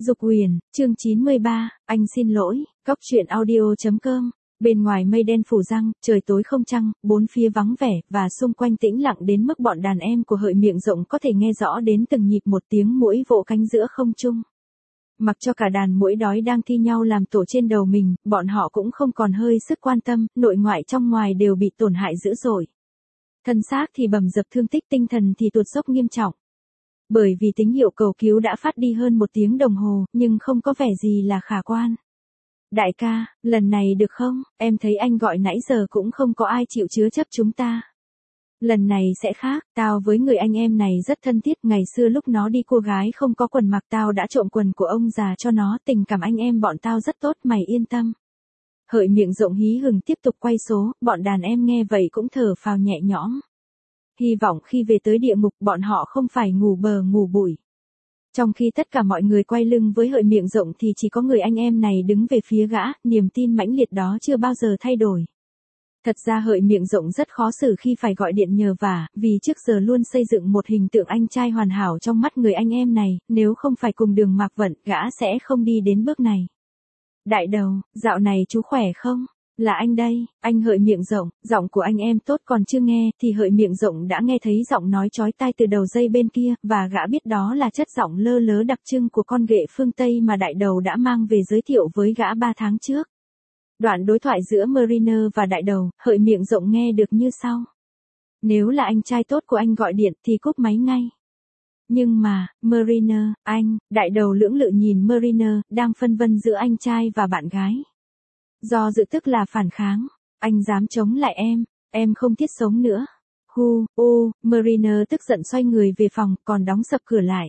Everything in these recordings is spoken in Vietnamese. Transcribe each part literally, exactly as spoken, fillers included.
Dục Huyền, chương chín mươi ba, anh xin lỗi, Cóc truyện audio chấm com. Bên ngoài mây đen phủ răng, trời tối không trăng, bốn phía vắng vẻ, và xung quanh tĩnh lặng đến mức bọn đàn em của Hợi Miệng Rộng có thể nghe rõ đến từng nhịp một tiếng muỗi vỗ cánh giữa không trung. Mặc cho cả đàn muỗi đói đang thi nhau làm tổ trên đầu mình, bọn họ cũng không còn hơi sức quan tâm, nội ngoại trong ngoài đều bị tổn hại dữ dội. Thân xác thì bầm dập thương tích, tinh thần thì tuột dốc nghiêm trọng. Bởi vì tín hiệu cầu cứu đã phát đi hơn một tiếng đồng hồ, nhưng không có vẻ gì là khả quan. Đại ca, lần này được không? Em thấy anh gọi nãy giờ cũng không có ai chịu chứa chấp chúng ta. Lần này sẽ khác, tao với người anh em này rất thân thiết, ngày xưa lúc nó đi cua gái không có quần mặc tao đã trộm quần của ông già cho nó, tình cảm anh em bọn tao rất tốt, mày yên tâm. Hợi Miệng Rộng hí hửng tiếp tục quay số, bọn đàn em nghe vậy cũng thở phào nhẹ nhõm. Hy vọng khi về tới địa ngục bọn họ không phải ngủ bờ ngủ bụi. Trong khi tất cả mọi người quay lưng với Hợi Miệng Rộng thì chỉ có người anh em này đứng về phía gã, niềm tin mãnh liệt đó chưa bao giờ thay đổi. Thật ra Hợi Miệng Rộng rất khó xử khi phải gọi điện nhờ vả, vì trước giờ luôn xây dựng một hình tượng anh trai hoàn hảo trong mắt người anh em này, nếu không phải cùng đường mạc vận, gã sẽ không đi đến bước này. Đại đầu, dạo này chú khỏe không? Là anh đây, anh Hợi Miệng Rộng, giọng của anh em tốt còn chưa nghe, thì Hợi Miệng Rộng đã nghe thấy giọng nói chói tai từ đầu dây bên kia, và gã biết đó là chất giọng lơ lớ đặc trưng của con ghệ phương Tây mà đại đầu đã mang về giới thiệu với gã ba tháng trước. Đoạn đối thoại giữa Mariner và đại đầu, Hợi Miệng Rộng nghe được như sau. Nếu là anh trai tốt của anh gọi điện thì cúp máy ngay. Nhưng mà, Mariner, anh, đại đầu lưỡng lự nhìn Mariner, đang phân vân giữa anh trai và bạn gái. Do dự tức là phản kháng, anh dám chống lại em, em không thiết sống nữa. Hu, ô, Mariner tức giận xoay người về phòng, còn đóng sập cửa lại.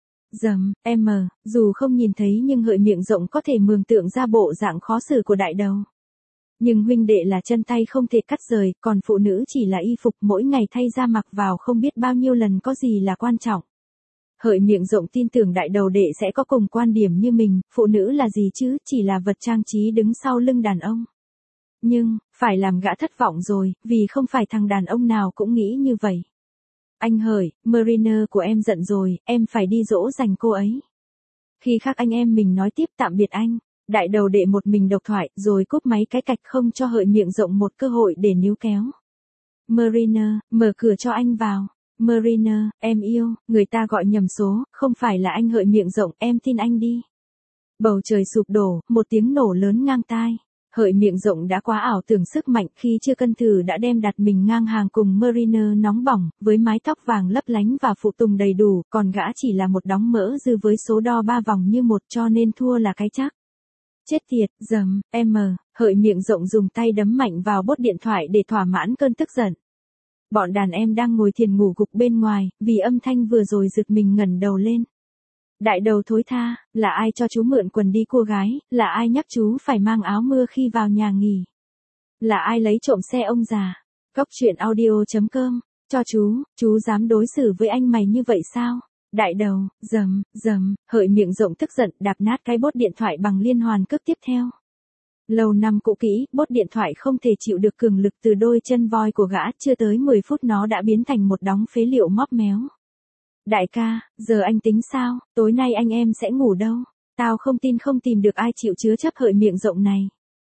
Dầm, em mờ, dù không nhìn thấy nhưng Hợi Miệng Rộng có thể mường tượng ra bộ dạng khó xử của đại đầu. Nhưng huynh đệ là chân tay không thể cắt rời, còn phụ nữ chỉ là y phục mỗi ngày thay ra mặc vào không biết bao nhiêu lần có gì là quan trọng. Hợi Miệng Rộng tin tưởng đại đầu đệ sẽ có cùng quan điểm như mình, phụ nữ là gì chứ, chỉ là vật trang trí đứng sau lưng đàn ông. Nhưng, phải làm gã thất vọng rồi, vì không phải thằng đàn ông nào cũng nghĩ như vậy. Anh Hợi, Mariner của em giận rồi, em phải đi dỗ dành cô ấy. Khi khác anh em mình nói tiếp tạm biệt anh, đại đầu đệ một mình độc thoại, rồi cúp máy cái cạch không cho Hợi Miệng Rộng một cơ hội để níu kéo. Mariner, mở cửa cho anh vào. Mariner, em yêu, người ta gọi nhầm số, không phải là anh Hợi Miệng Rộng, em tin anh đi. Bầu trời sụp đổ, một tiếng nổ lớn ngang tai. Hợi Miệng Rộng đã quá ảo tưởng sức mạnh khi chưa cân thử đã đem đặt mình ngang hàng cùng Mariner nóng bỏng, với mái tóc vàng lấp lánh và phụ tùng đầy đủ, còn gã chỉ là một đóng mỡ dư với số đo ba vòng như một cho nên thua là cái chắc. Chết tiệt, dầm, em mờ, Hợi Miệng Rộng dùng tay đấm mạnh vào bốt điện thoại để thỏa mãn cơn tức giận. Bọn đàn em đang ngồi thiền ngủ gục bên ngoài, vì âm thanh vừa rồi giật mình ngẩng đầu lên. Đại đầu thối tha, là ai cho chú mượn quần đi cua gái, là ai nhắc chú phải mang áo mưa khi vào nhà nghỉ. Là ai lấy trộm xe ông già. Cóc truyện audio chấm com, cho chú, chú dám đối xử với anh mày như vậy sao? Đại đầu, dầm, dầm, Hợi Miệng Rộng tức giận đạp nát cái bốt điện thoại bằng liên hoàn cước tiếp theo. Lâu năm cũ kỹ, bốt điện thoại không thể chịu được cường lực từ đôi chân voi của gã, chưa tới mười phút nó đã biến thành một đống phế liệu móp méo. Đại ca, giờ anh tính sao, tối nay anh em sẽ ngủ đâu? Tao không tin không tìm được ai chịu chứa chấp Hợi Miệng Rộng này.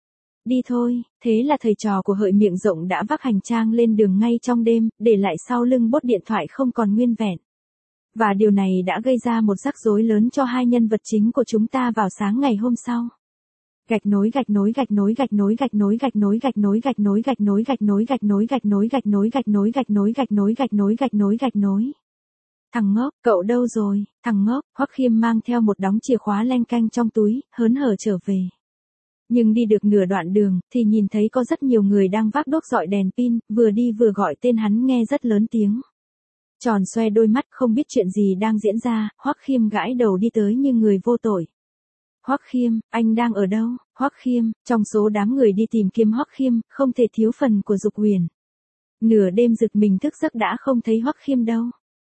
Đi thôi, thế là thầy trò của Hợi Miệng Rộng đã vác hành trang lên đường ngay trong đêm, để lại sau lưng bốt điện thoại không còn nguyên vẹn. Và điều này đã gây ra một rắc rối lớn cho hai nhân vật chính của chúng ta vào sáng ngày hôm sau. Gạch nối gạch nối gạch nối gạch nối gạch nối gạch nối gạch nối gạch nối gạch nối gạch nối gạch nối gạch nối gạch nối gạch nối gạch nối gạch nối gạch nối gạch nối gạch nối. Thằng ngốc, cậu đâu rồi? Thằng ngốc, Hoắc Khiêm mang theo một đống chìa khóa leng canh trong túi, hớn hở trở về. Nhưng đi được nửa đoạn đường, thì nhìn thấy có rất nhiều người đang vác đốt dọi đèn pin, vừa đi vừa gọi tên hắn nghe rất lớn tiếng. Tròn xoe đôi mắt không biết chuyện gì đang diễn ra, Hoắc Khiêm gãi đầu đi tới như người vô tội. Hoắc Khiêm, anh đang ở đâu? Hoắc Khiêm, trong số đám người đi tìm kiếm Hoắc Khiêm, không thể thiếu phần của Dục Huyền. Nửa đêm giật mình thức giấc đã không thấy Hoắc Khiêm đâu.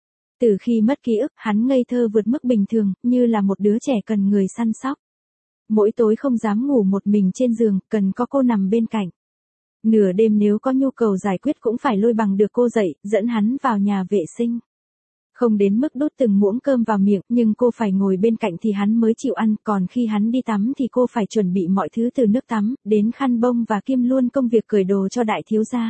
Từ khi mất ký ức, hắn ngây thơ vượt mức bình thường, như là một đứa trẻ cần người săn sóc. Mỗi tối không dám ngủ một mình trên giường, cần có cô nằm bên cạnh. Nửa đêm nếu có nhu cầu giải quyết cũng phải lôi bằng được cô dậy, dẫn hắn vào nhà vệ sinh. Không đến mức đút từng muỗng cơm vào miệng, nhưng cô phải ngồi bên cạnh thì hắn mới chịu ăn, còn khi hắn đi tắm thì cô phải chuẩn bị mọi thứ từ nước tắm, đến khăn bông và kiêm luôn công việc cởi đồ cho đại thiếu gia.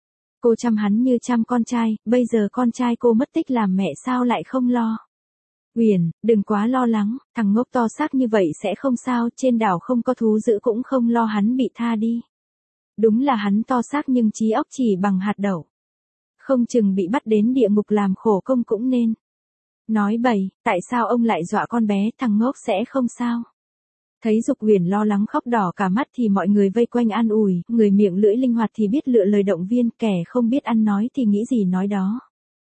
Cô chăm hắn như chăm con trai, bây giờ con trai cô mất tích làm mẹ sao lại không lo. Uyển, đừng quá lo lắng, thằng ngốc to xác như vậy sẽ không sao, trên đảo không có thú dữ cũng không lo hắn bị tha đi. Đúng là hắn to xác nhưng trí óc chỉ bằng hạt đậu. Không chừng bị bắt đến địa ngục làm khổ công cũng nên. Nói bậy, tại sao ông lại dọa con bé, thằng ngốc sẽ không sao. Thấy Dục Uyển lo lắng khóc đỏ cả mắt thì mọi người vây quanh an ủi, người miệng lưỡi linh hoạt thì biết lựa lời động viên, kẻ không biết ăn nói thì nghĩ gì nói đó.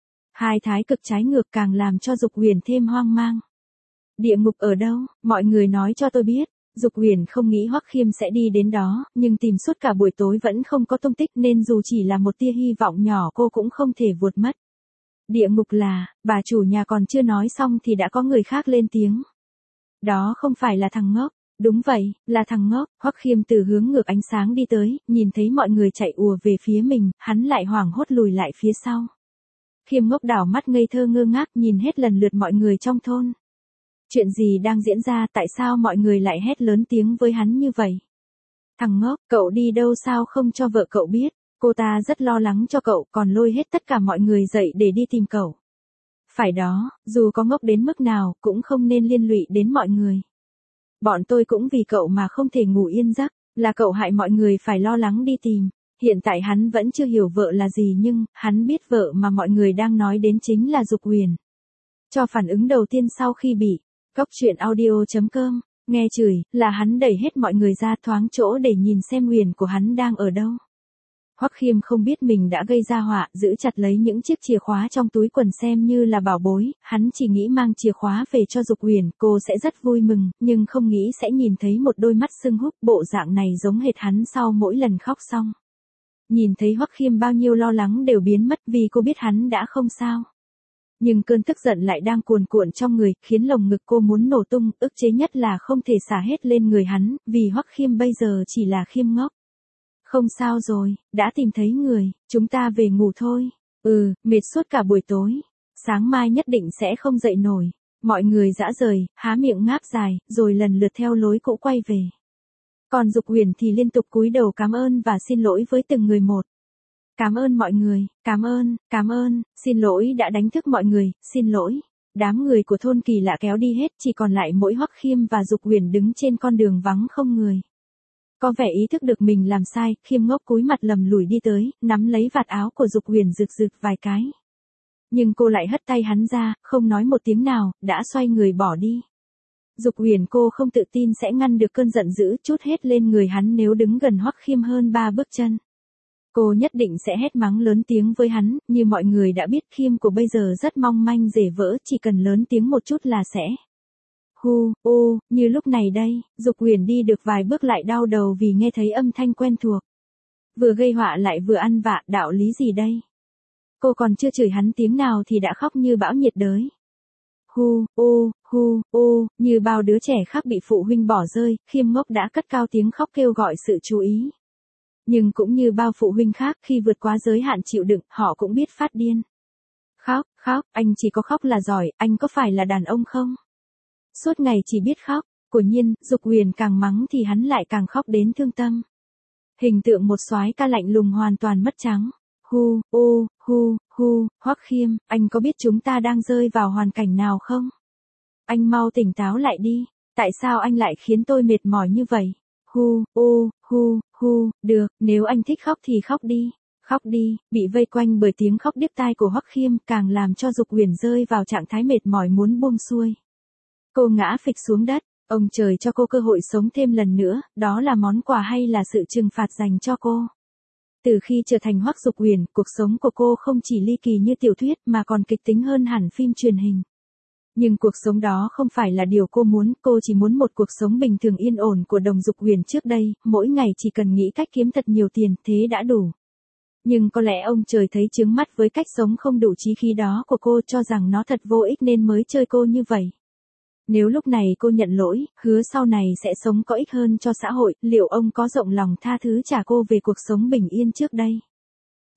Hai thái cực trái ngược càng làm cho Dục Uyển thêm hoang mang. Địa ngục ở đâu, mọi người nói cho tôi biết. Dục Uyển không nghĩ Hoắc Khiêm sẽ đi đến đó, nhưng tìm suốt cả buổi tối vẫn không có tung tích nên dù chỉ là một tia hy vọng nhỏ cô cũng không thể vụt mất. Địa ngục là, bà chủ nhà còn chưa nói xong thì đã có người khác lên tiếng. Đó không phải là thằng ngốc. Đúng vậy, là thằng ngốc. Hoắc Khiêm từ hướng ngược ánh sáng đi tới, nhìn thấy mọi người chạy ùa về phía mình, hắn lại hoảng hốt lùi lại phía sau. Khiêm ngốc đảo mắt ngây thơ ngơ ngác nhìn hết lần lượt mọi người trong thôn. Chuyện gì đang diễn ra, tại sao mọi người lại hét lớn tiếng với hắn như vậy? Thằng ngốc, cậu đi đâu sao không cho vợ cậu biết? Cô ta rất lo lắng cho cậu, còn lôi hết tất cả mọi người dậy để đi tìm cậu. Phải đó, dù có ngốc đến mức nào, cũng không nên liên lụy đến mọi người. Bọn tôi cũng vì cậu mà không thể ngủ yên giấc, là cậu hại mọi người phải lo lắng đi tìm. Hiện tại hắn vẫn chưa hiểu vợ là gì nhưng, hắn biết vợ mà mọi người đang nói đến chính là Dục Uyển. Cho phản ứng đầu tiên sau khi bị Cóc truyện audio chấm com, nghe chửi, là hắn đẩy hết mọi người ra thoáng chỗ để nhìn xem Uyển của hắn đang ở đâu. Hoắc Khiêm không biết mình đã gây ra họa, giữ chặt lấy những chiếc chìa khóa trong túi quần xem như là bảo bối, hắn chỉ nghĩ mang chìa khóa về cho Dục Uyển, cô sẽ rất vui mừng, nhưng không nghĩ sẽ nhìn thấy một đôi mắt sưng húp, bộ dạng này giống hệt hắn sau mỗi lần khóc xong. Nhìn thấy Hoắc Khiêm bao nhiêu lo lắng đều biến mất vì cô biết hắn đã không sao. Nhưng cơn tức giận lại đang cuồn cuộn trong người, khiến lồng ngực cô muốn nổ tung, ức chế nhất là không thể xả hết lên người hắn, vì Hoắc Khiêm bây giờ chỉ là Khiêm ngốc. Không sao rồi, đã tìm thấy người, chúng ta về ngủ thôi. Ừ, mệt suốt cả buổi tối. Sáng mai nhất định sẽ không dậy nổi. Mọi người dã rời, há miệng ngáp dài, rồi lần lượt theo lối cũ quay về. Còn Dục Uyển thì liên tục cúi đầu cảm ơn và xin lỗi với từng người một. Cảm ơn mọi người, cảm ơn, cảm ơn, xin lỗi đã đánh thức mọi người, xin lỗi. Đám người của thôn Kỳ Lạ kéo đi hết, chỉ còn lại mỗi Hoắc Khiêm và Dục Uyển đứng trên con đường vắng không người. Có vẻ ý thức được mình làm sai, Khiêm ngốc cúi mặt lầm lùi đi tới, nắm lấy vạt áo của Dục Uyển rực rực vài cái. Nhưng cô lại hất tay hắn ra, không nói một tiếng nào, đã xoay người bỏ đi. Dục Uyển cô không tự tin sẽ ngăn được cơn giận dữ trút hết lên người hắn nếu đứng gần Hoắc Khiêm hơn ba bước chân. Cô nhất định sẽ hét mắng lớn tiếng với hắn, như mọi người đã biết Khiêm của bây giờ rất mong manh rể vỡ, chỉ cần lớn tiếng một chút là sẽ. Hu, ô, như lúc này đây, Dục Uyển đi được vài bước lại đau đầu vì nghe thấy âm thanh quen thuộc. Vừa gây họa lại vừa ăn vạ, đạo lý gì đây? Cô còn chưa chửi hắn tiếng nào thì đã khóc như bão nhiệt đới. Hu, ô, hu, ô, như bao đứa trẻ khác bị phụ huynh bỏ rơi, Khiêm ngốc đã cất cao tiếng khóc kêu gọi sự chú ý. Nhưng cũng như bao phụ huynh khác khi vượt quá giới hạn chịu đựng, họ cũng biết phát điên. Khóc, khóc, anh chỉ có khóc là giỏi, anh có phải là đàn ông không? Suốt ngày chỉ biết khóc, quả nhiên, Dục Uyển càng mắng thì hắn lại càng khóc đến thương tâm. Hình tượng một soái ca lạnh lùng hoàn toàn mất trắng. Hu, ô, hu, hu, Hoắc Khiêm, anh có biết chúng ta đang rơi vào hoàn cảnh nào không? Anh mau tỉnh táo lại đi, tại sao anh lại khiến tôi mệt mỏi như vậy? Hu, ô, hu, hu, được, nếu anh thích khóc thì khóc đi, khóc đi, bị vây quanh bởi tiếng khóc điếc tai của Hoắc Khiêm càng làm cho Dục Uyển rơi vào trạng thái mệt mỏi muốn buông xuôi. Cô ngã phịch xuống đất, ông trời cho cô cơ hội sống thêm lần nữa, đó là món quà hay là sự trừng phạt dành cho cô? Từ khi trở thành Hoắc Dục Uyển, cuộc sống của cô không chỉ ly kỳ như tiểu thuyết mà còn kịch tính hơn hẳn phim truyền hình. Nhưng cuộc sống đó không phải là điều cô muốn, cô chỉ muốn một cuộc sống bình thường yên ổn của đồng Dục Uyển trước đây, mỗi ngày chỉ cần nghĩ cách kiếm thật nhiều tiền, thế đã đủ. Nhưng có lẽ ông trời thấy chướng mắt với cách sống không đủ chí khí đó của cô, cho rằng nó thật vô ích nên mới chơi cô như vậy. Nếu lúc này cô nhận lỗi, hứa sau này sẽ sống có ích hơn cho xã hội, liệu ông có rộng lòng tha thứ trả cô về cuộc sống bình yên trước đây?